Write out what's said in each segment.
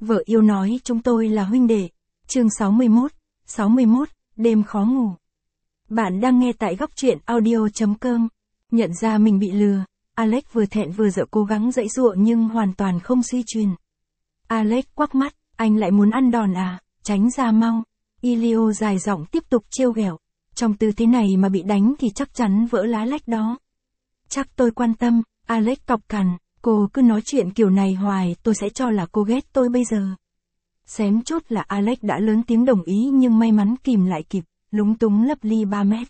Vợ yêu nói chúng tôi là huynh đệ. Chương 61, đêm khó ngủ. Bạn đang nghe tại góc truyện audio.com. Nhận ra mình bị lừa, Alex vừa thẹn vừa giận cố gắng giãy giụa nhưng hoàn toàn không suy truyền. Alex quắc mắt, anh lại muốn ăn đòn à, tránh ra mau. Elio dài giọng tiếp tục trêu ghẹo. Trong tư thế này mà bị đánh thì chắc chắn vỡ lá lách đó. Chắc tôi quan tâm, Alex cọc cằn, cô cứ nói chuyện kiểu này hoài tôi sẽ cho là cô ghét tôi bây giờ. Xém chút là Alex đã lớn tiếng đồng ý nhưng may mắn kìm lại kịp, lúng túng lấp li 3 mét.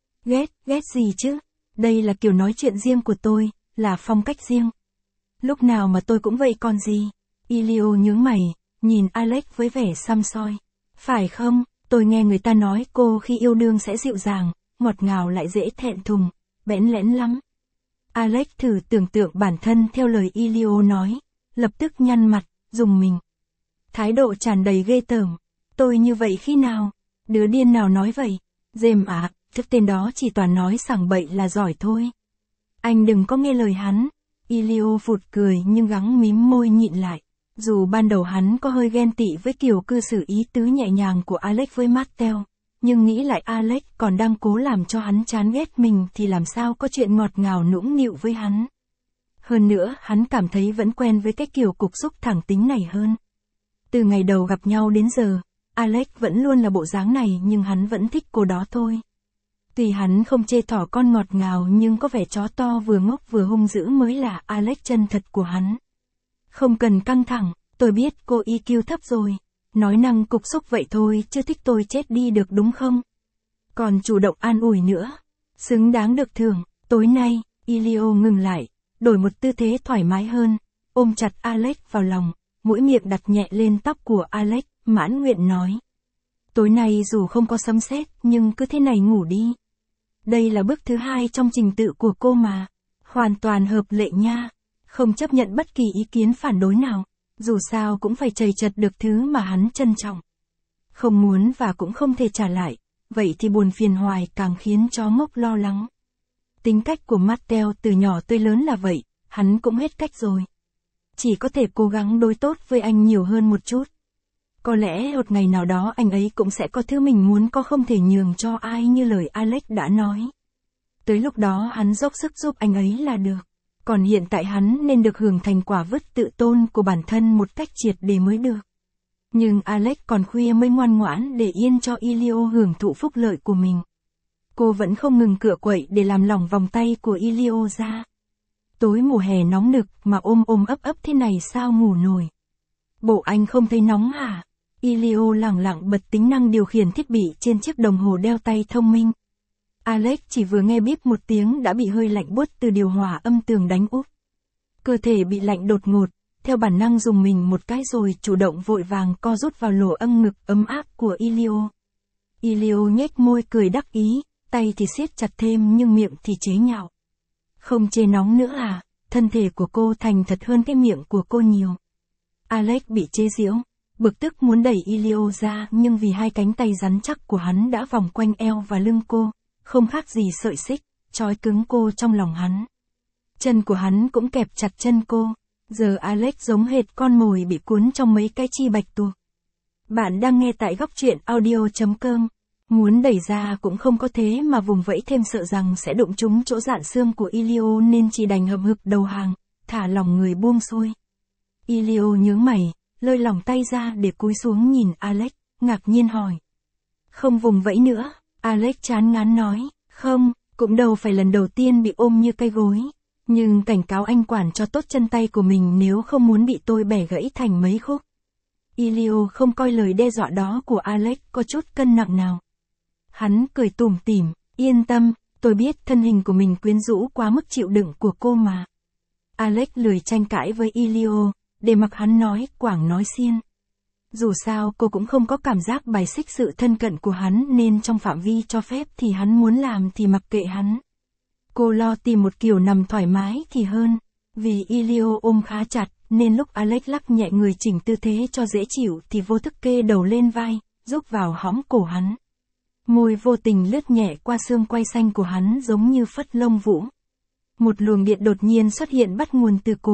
Ghét gì chứ? Đây là kiểu nói chuyện riêng của tôi, là phong cách riêng. Lúc nào mà tôi cũng vậy còn gì? Elio nhướng mày, nhìn Alex với vẻ săm soi. Phải không, tôi nghe người ta nói cô khi yêu đương sẽ dịu dàng, ngọt ngào lại dễ thẹn thùng, bẽn lẽn lắm. Alex thử tưởng tượng bản thân theo lời Elio nói, lập tức nhăn mặt, rùng mình. Thái độ tràn đầy ghê tởm. Tôi như vậy khi nào? Đứa điên nào nói vậy? James à, thức tên đó chỉ toàn nói sảng bậy là giỏi thôi. Anh đừng có nghe lời hắn. Elio phụt cười nhưng gắng mím môi nhịn lại. Dù ban đầu hắn có hơi ghen tị với kiểu cư xử ý tứ nhẹ nhàng của Alex với Martel, nhưng nghĩ lại Alex còn đang cố làm cho hắn chán ghét mình thì làm sao có chuyện ngọt ngào nũng nịu với hắn. Hơn nữa, hắn cảm thấy vẫn quen với cái kiểu cục xúc thẳng tính này hơn. Từ ngày đầu gặp nhau đến giờ, Alex vẫn luôn là bộ dáng này nhưng hắn vẫn thích cô đó thôi. Tuy hắn không chê thỏ con ngọt ngào nhưng có vẻ chó to vừa ngốc vừa hung dữ mới là Alex chân thật của hắn. Không cần căng thẳng, tôi biết cô EQ thấp rồi. Nói năng cục xúc vậy thôi chứ thích tôi chết đi được đúng không? Còn chủ động an ủi nữa. Xứng đáng được thưởng. Tối nay, Elio ngừng lại, đổi một tư thế thoải mái hơn, ôm chặt Alex vào lòng, mũi miệng đặt nhẹ lên tóc của Alex, mãn nguyện nói. Tối nay dù không có sấm sét nhưng cứ thế này ngủ đi. Đây là bước thứ 2 trong trình tự của cô mà. Hoàn toàn hợp lệ nha. Không chấp nhận bất kỳ ý kiến phản đối nào. Dù sao cũng phải chầy chật được thứ mà hắn trân trọng. Không muốn và cũng không thể trả lại. Vậy thì buồn phiền hoài càng khiến cho ngốc lo lắng. Tính cách của Martel từ nhỏ tới lớn là vậy. Hắn cũng hết cách rồi. Chỉ có thể cố gắng đối tốt với anh nhiều hơn một chút. Có lẽ một ngày nào đó anh ấy cũng sẽ có thứ mình muốn có không thể nhường cho ai như lời Alex đã nói. Tới lúc đó hắn dốc sức giúp anh ấy là được. Còn hiện tại hắn nên được hưởng thành quả vứt tự tôn của bản thân một cách triệt để mới được. Nhưng Alex còn khuya mới ngoan ngoãn để yên cho Elio hưởng thụ phúc lợi của mình. Cô vẫn không ngừng cựa quậy để làm lỏng vòng tay của Elio ra. Tối mùa hè nóng nực mà ôm ấp thế này sao ngủ nổi. Bộ anh không thấy nóng hả? Elio lẳng lặng bật tính năng điều khiển thiết bị trên chiếc đồng hồ đeo tay thông minh. Alex chỉ vừa nghe bíp một tiếng đã bị hơi lạnh buốt từ điều hòa âm tường đánh úp. Cơ thể bị lạnh đột ngột, theo bản năng dùng mình một cái rồi chủ động vội vàng co rút vào lỗ âng ngực ấm áp của Elio. Elio nhếch môi cười đắc ý, tay thì siết chặt thêm nhưng miệng thì chế nhạo. Không chê nóng nữa à, thân thể của cô thành thật hơn cái miệng của cô nhiều. Alex bị chế giễu, bực tức muốn đẩy Elio ra nhưng vì hai cánh tay rắn chắc của hắn đã vòng quanh eo và lưng cô. Không khác gì sợi xích, trói cứng cô trong lòng hắn. Chân của hắn cũng kẹp chặt chân cô. Giờ Alex giống hệt con mồi bị cuốn trong mấy cái chi bạch tuộc. Bạn đang nghe tại góc truyện audio.com. Muốn đẩy ra cũng không có thế mà vùng vẫy thêm sợ rằng sẽ đụng trúng chỗ rạn xương của Elio nên chỉ đành hậm hực đầu hàng, thả lòng người buông xuôi. Elio nhướng mày, lơi lỏng tay ra để cúi xuống nhìn Alex, ngạc nhiên hỏi. Không vùng vẫy nữa. Alex chán ngán nói, không, cũng đâu phải lần đầu tiên bị ôm như cây gối. Nhưng cảnh cáo anh quản cho tốt chân tay của mình nếu không muốn bị tôi bẻ gãy thành mấy khúc. Elio không coi lời đe dọa đó của Alex có chút cân nặng nào. Hắn cười tủm tỉm, yên tâm, tôi biết thân hình của mình quyến rũ quá mức chịu đựng của cô mà. Alex lười tranh cãi với Elio, để mặc hắn nói quảng nói xiên. Dù sao cô cũng không có cảm giác bài xích sự thân cận của hắn nên trong phạm vi cho phép thì hắn muốn làm thì mặc kệ hắn. Cô lo tìm một kiểu nằm thoải mái thì hơn. Vì Elio ôm khá chặt nên lúc Alex lắc nhẹ người chỉnh tư thế cho dễ chịu thì vô thức kê đầu lên vai, rúc vào hõm cổ hắn. Môi vô tình lướt nhẹ qua xương quai xanh của hắn giống như phất lông vũ. Một luồng điện đột nhiên xuất hiện bắt nguồn từ cổ,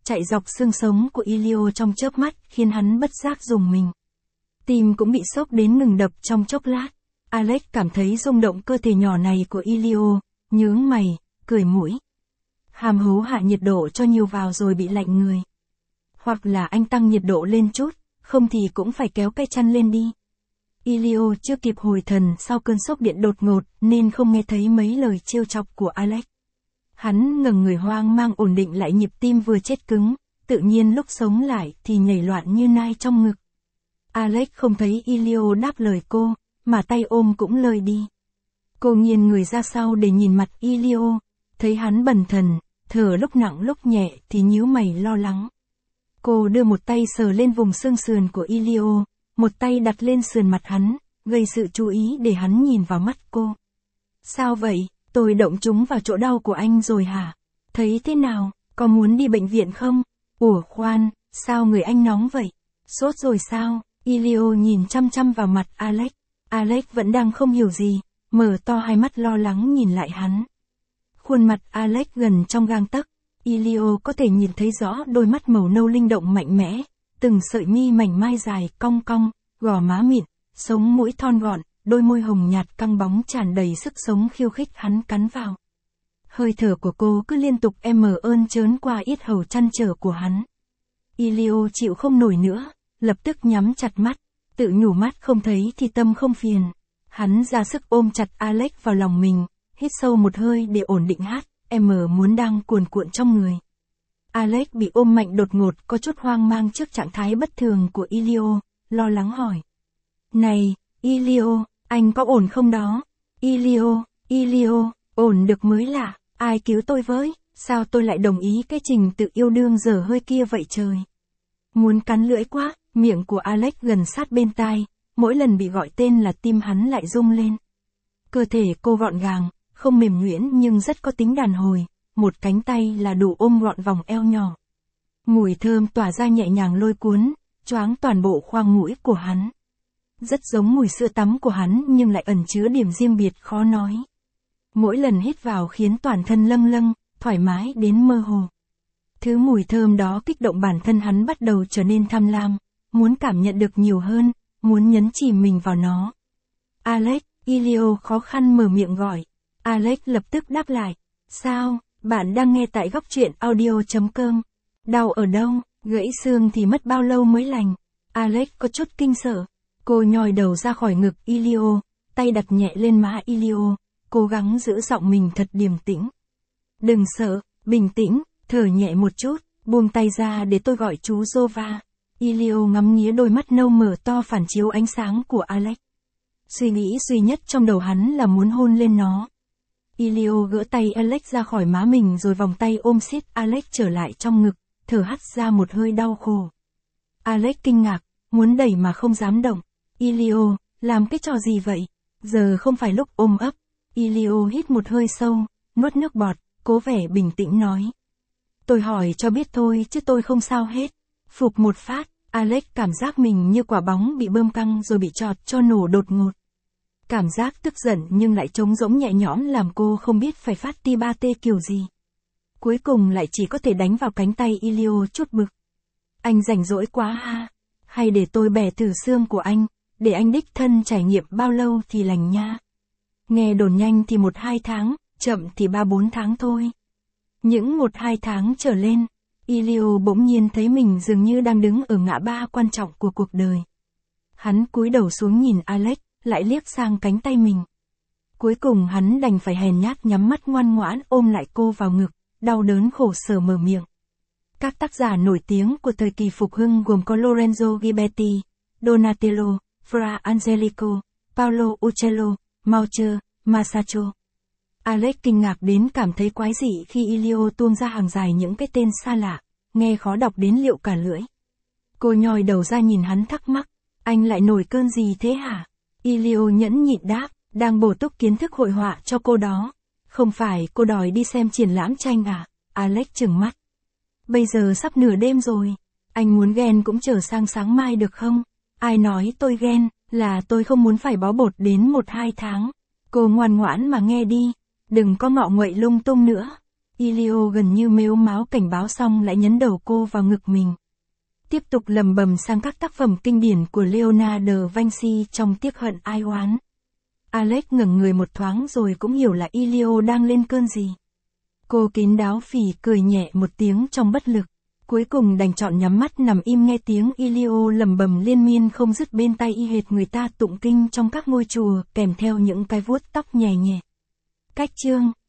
chạy dọc xương sống của Elio trong chớp mắt, khiến hắn bất giác rùng mình. Tim cũng bị sốc đến ngừng đập trong chốc lát. Alex cảm thấy rung động cơ thể nhỏ này của Elio, nhướng mày, cười mũi. Hàm hố hạ nhiệt độ cho nhiều vào rồi bị lạnh người. Hoặc là anh tăng nhiệt độ lên chút, không thì cũng phải kéo cái chăn lên đi. Elio chưa kịp hồi thần sau cơn sốc điện đột ngột nên không nghe thấy mấy lời trêu chọc của Alex. Hắn ngẩng người hoang mang ổn định lại nhịp tim vừa chết cứng, tự nhiên lúc sống lại thì nhảy loạn như nai trong ngực. Alex không thấy Elio đáp lời cô, mà tay ôm cũng lơi đi. Cô nghiêng người ra sau để nhìn mặt Elio, thấy hắn bần thần, thở lúc nặng lúc nhẹ thì nhíu mày lo lắng. Cô đưa một tay sờ lên vùng xương sườn của Elio, một tay đặt lên sườn mặt hắn, gây sự chú ý để hắn nhìn vào mắt cô. Sao vậy, tôi động chúng vào chỗ đau của anh rồi hả? Thấy thế nào, có muốn đi bệnh viện không? Ủa khoan, sao người anh nóng vậy? Sốt rồi sao? Elio nhìn chăm chăm vào mặt Alex. Alex vẫn đang không hiểu gì, mở to hai mắt lo lắng nhìn lại hắn. Khuôn mặt Alex gần trong gang tấc, Elio có thể nhìn thấy rõ đôi mắt màu nâu linh động mạnh mẽ, từng sợi mi mảnh mai dài cong cong, gò má mịn, sống mũi thon gọn, đôi môi hồng nhạt căng bóng tràn đầy sức sống khiêu khích hắn cắn vào. Hơi thở của cô cứ liên tục ơn trớn qua yết hầu trăn trở của hắn. Elio chịu không nổi nữa, lập tức nhắm chặt mắt, tự nhủ mắt không thấy thì tâm không phiền. Hắn ra sức ôm chặt Alex vào lòng mình, hít sâu một hơi để ổn định muốn đang cuồn cuộn trong người. Alex bị ôm mạnh đột ngột có chút hoang mang trước trạng thái bất thường của Elio, lo lắng hỏi. Này, Elio, anh có ổn không đó? Elio, ổn được mới lạ, ai cứu tôi với, sao tôi lại đồng ý cái trình tự yêu đương dở hơi kia vậy trời? Muốn cắn lưỡi quá, miệng của Alex gần sát bên tai, mỗi lần bị gọi tên là tim hắn lại rung lên. Cơ thể cô gọn gàng, không mềm nhuyễn nhưng rất có tính đàn hồi, một cánh tay là đủ ôm gọn vòng eo nhỏ. Mùi thơm tỏa ra nhẹ nhàng lôi cuốn, choáng toàn bộ khoang mũi của hắn. Rất giống mùi sữa tắm của hắn nhưng lại ẩn chứa điểm riêng biệt khó nói. Mỗi lần hít vào khiến toàn thân lâng lâng, thoải mái đến mơ hồ. Thứ mùi thơm đó kích động bản thân hắn bắt đầu trở nên tham lam, muốn cảm nhận được nhiều hơn, muốn nhấn chìm mình vào nó. Alex, Elio khó khăn mở miệng gọi. Alex lập tức đáp lại. Sao, bạn đang nghe tại góc truyện audio.com. Đau ở đâu, gãy xương thì mất bao lâu mới lành? Alex có chút kinh sợ. Cô nhòi đầu ra khỏi ngực Elio, tay đặt nhẹ lên má Elio, cố gắng giữ giọng mình thật điềm tĩnh. Đừng sợ, bình tĩnh, thở nhẹ một chút, buông tay ra để tôi gọi chú Jova. Elio ngắm nghía đôi mắt nâu mở to phản chiếu ánh sáng của Alex. Suy nghĩ duy nhất trong đầu hắn là muốn hôn lên nó. Elio gỡ tay Alex ra khỏi má mình rồi vòng tay ôm siết Alex trở lại trong ngực, thở hắt ra một hơi đau khổ. Alex kinh ngạc, muốn đẩy mà không dám động. Elio, làm cái trò gì vậy? Giờ không phải lúc ôm ấp. Elio hít một hơi sâu, nuốt nước bọt, cố vẻ bình tĩnh nói. Tôi hỏi cho biết thôi chứ tôi không sao hết. Phụp một phát, Alex cảm giác mình như quả bóng bị bơm căng rồi bị chọt cho nổ đột ngột. Cảm giác tức giận nhưng lại trống rỗng nhẹ nhõm làm cô không biết phải phát ti ba tê kiểu gì. Cuối cùng lại chỉ có thể đánh vào cánh tay Elio chút bực. Anh rảnh rỗi quá ha. Hay để tôi bẻ thử xương của anh, để anh đích thân trải nghiệm bao lâu thì lành nha. Nghe đồn nhanh thì 1-2 tháng, chậm thì 3-4 tháng thôi. Những 1-2 tháng trở lên, Elio bỗng nhiên thấy mình dường như đang đứng ở ngã ba quan trọng của cuộc đời. Hắn cúi đầu xuống nhìn Alex, lại liếc sang cánh tay mình. Cuối cùng hắn đành phải hèn nhát nhắm mắt ngoan ngoãn ôm lại cô vào ngực, đau đớn khổ sở mở miệng. Các tác giả nổi tiếng của thời kỳ phục hưng gồm có Lorenzo Ghiberti, Donatello, Fra Angelico, Paolo Uccello, Maucher, Masaccio. Alex kinh ngạc đến cảm thấy quái dị khi Elio tuông ra hàng dài những cái tên xa lạ, nghe khó đọc đến liệu cả lưỡi. Cô nhòi đầu ra nhìn hắn thắc mắc, anh lại nổi cơn gì thế hả? Elio nhẫn nhịn đáp, đang bổ túc kiến thức hội họa cho cô đó. Không phải cô đòi đi xem triển lãm tranh à? Alex trừng mắt. Bây giờ sắp nửa đêm rồi, anh muốn ghen cũng chờ sang sáng mai được không? Ai nói tôi ghen, là tôi không muốn phải bó bột đến 1-2 tháng. Cô ngoan ngoãn mà nghe đi, đừng có ngọ nguậy lung tung nữa. Elio gần như mếu máo cảnh báo xong lại nhấn đầu cô vào ngực mình. Tiếp tục lầm bầm sang các tác phẩm kinh điển của Leonardo da Vinci trong Tiếc hận ai oán. Alex ngẩng người một thoáng rồi cũng hiểu là Elio đang lên cơn gì. Cô kín đáo phì cười nhẹ một tiếng trong bất lực. Cuối cùng đành chọn nhắm mắt nằm im nghe tiếng Elio lầm bầm liên miên không dứt bên tai y hệt người ta tụng kinh trong các ngôi chùa kèm theo những cái vuốt tóc nhẹ nhẹ. Cách chương